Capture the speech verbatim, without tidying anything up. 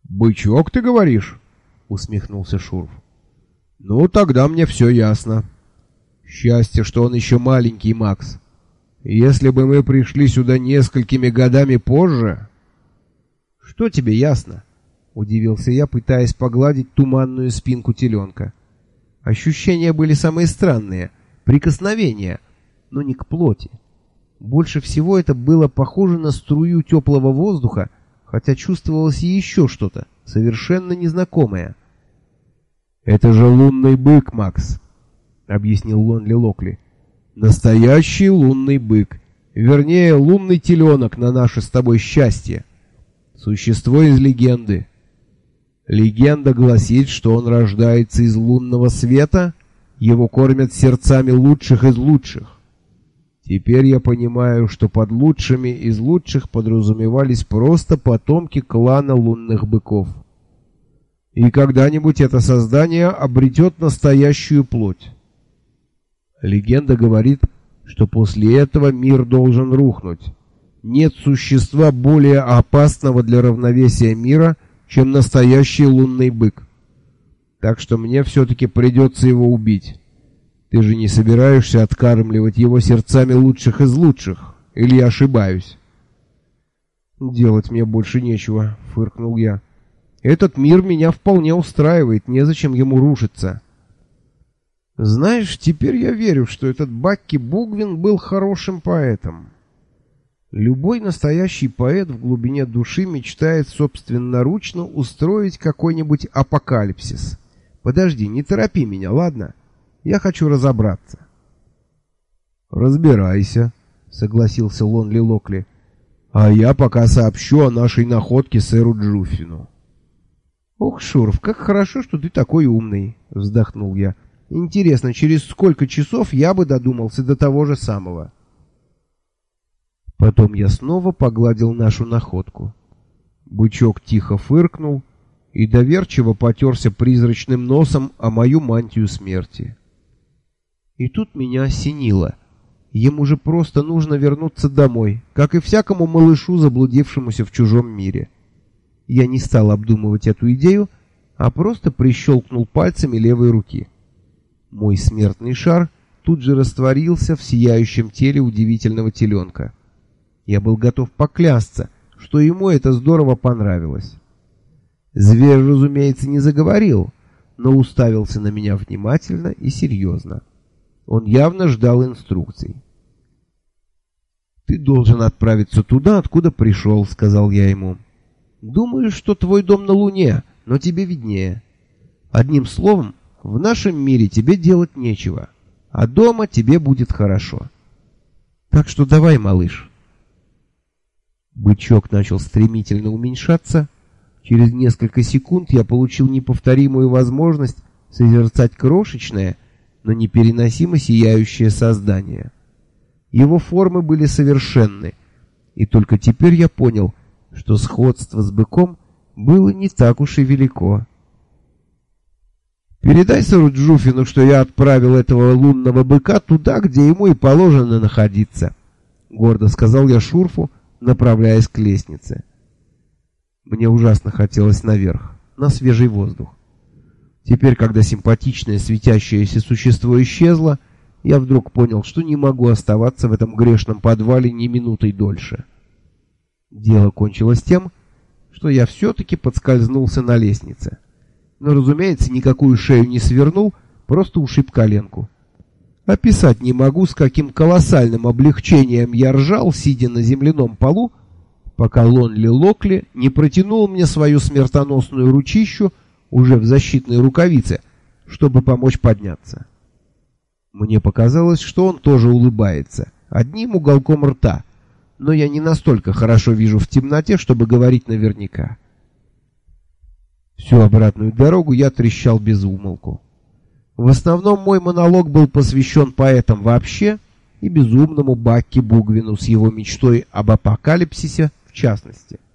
«Бычок, ты говоришь?» — усмехнулся Шурф. «Ну, тогда мне все ясно. Счастье, что он еще маленький, Макс. Если бы мы пришли сюда несколькими годами позже...» «Что тебе ясно?» — удивился я, пытаясь погладить туманную спинку теленка. Ощущения были самые странные. Прикосновения, но не к плоти. Больше всего это было похоже на струю теплого воздуха, хотя чувствовалось и еще что-то, совершенно незнакомое. «Это же лунный бык, Макс», — объяснил Лонли Локли. «Настоящий лунный бык. Вернее, лунный теленок на наше с тобой счастье. Существо из легенды. Легенда гласит, что он рождается из лунного света, его кормят сердцами лучших из лучших. Теперь я понимаю, что под лучшими из лучших подразумевались просто потомки клана лунных быков. И когда-нибудь это создание обретет настоящую плоть. Легенда говорит, что после этого мир должен рухнуть. Нет существа более опасного для равновесия мира, чем настоящий лунный бык. Так что мне все-таки придется его убить. Ты же не собираешься откармливать его сердцами лучших из лучших? Или я ошибаюсь?» «Делать мне больше нечего», — фыркнул я. «Этот мир меня вполне устраивает, незачем ему рушиться». «Знаешь, теперь я верю, что этот Бакки Бугвин был хорошим поэтом. Любой настоящий поэт в глубине души мечтает собственноручно устроить какой-нибудь апокалипсис. Подожди, не торопи меня, ладно? Я хочу разобраться». «Разбирайся», — согласился Лонли Локли. «А я пока сообщу о нашей находке сэру Джуффину». «Ох, Шурф, как хорошо, что ты такой умный», — вздохнул я. «Интересно, через сколько часов я бы додумался до того же самого?» Потом я снова погладил нашу находку. Бычок тихо фыркнул и доверчиво потерся призрачным носом о мою мантию смерти. И тут меня осенило. Ему же просто нужно вернуться домой, как и всякому малышу, заблудившемуся в чужом мире. Я не стал обдумывать эту идею, а просто прищелкнул пальцами левой руки. Мой смертный шар тут же растворился в сияющем теле удивительного теленка. Я был готов поклясться, что ему это здорово понравилось. Зверь, разумеется, не заговорил, но уставился на меня внимательно и серьезно. Он явно ждал инструкций. «Ты должен отправиться туда, откуда пришел», — сказал я ему. «Думаешь, что твой дом на Луне, но тебе виднее. Одним словом, в нашем мире тебе делать нечего, а дома тебе будет хорошо. Так что давай, малыш». Бычок начал стремительно уменьшаться. Через несколько секунд я получил неповторимую возможность созерцать крошечное, но непереносимо сияющее создание. Его формы были совершенны, и только теперь я понял, что сходство с быком было не так уж и велико. «Передай сэру Джуффину, что я отправил этого лунного быка туда, где ему и положено находиться», — гордо сказал я Шурфу, направляясь к лестнице. Мне ужасно хотелось наверх, на свежий воздух. Теперь, когда симпатичное светящееся существо исчезло, я вдруг понял, что не могу оставаться в этом грешном подвале ни минутой дольше. Дело кончилось тем, что я все-таки подскользнулся на лестнице. Но, разумеется, никакую шею не свернул, просто ушиб коленку. Описать не могу, с каким колоссальным облегчением я ржал, сидя на земляном полу, пока Лонли Локли не протянул мне свою смертоносную ручищу уже в защитной рукавице, чтобы помочь подняться. Мне показалось, что он тоже улыбается, одним уголком рта, но я не настолько хорошо вижу в темноте, чтобы говорить наверняка. Всю обратную дорогу я трещал без умолку. В основном мой монолог был посвящен поэтам вообще и безумному Бакки Бугвину с его мечтой об апокалипсисе в частности.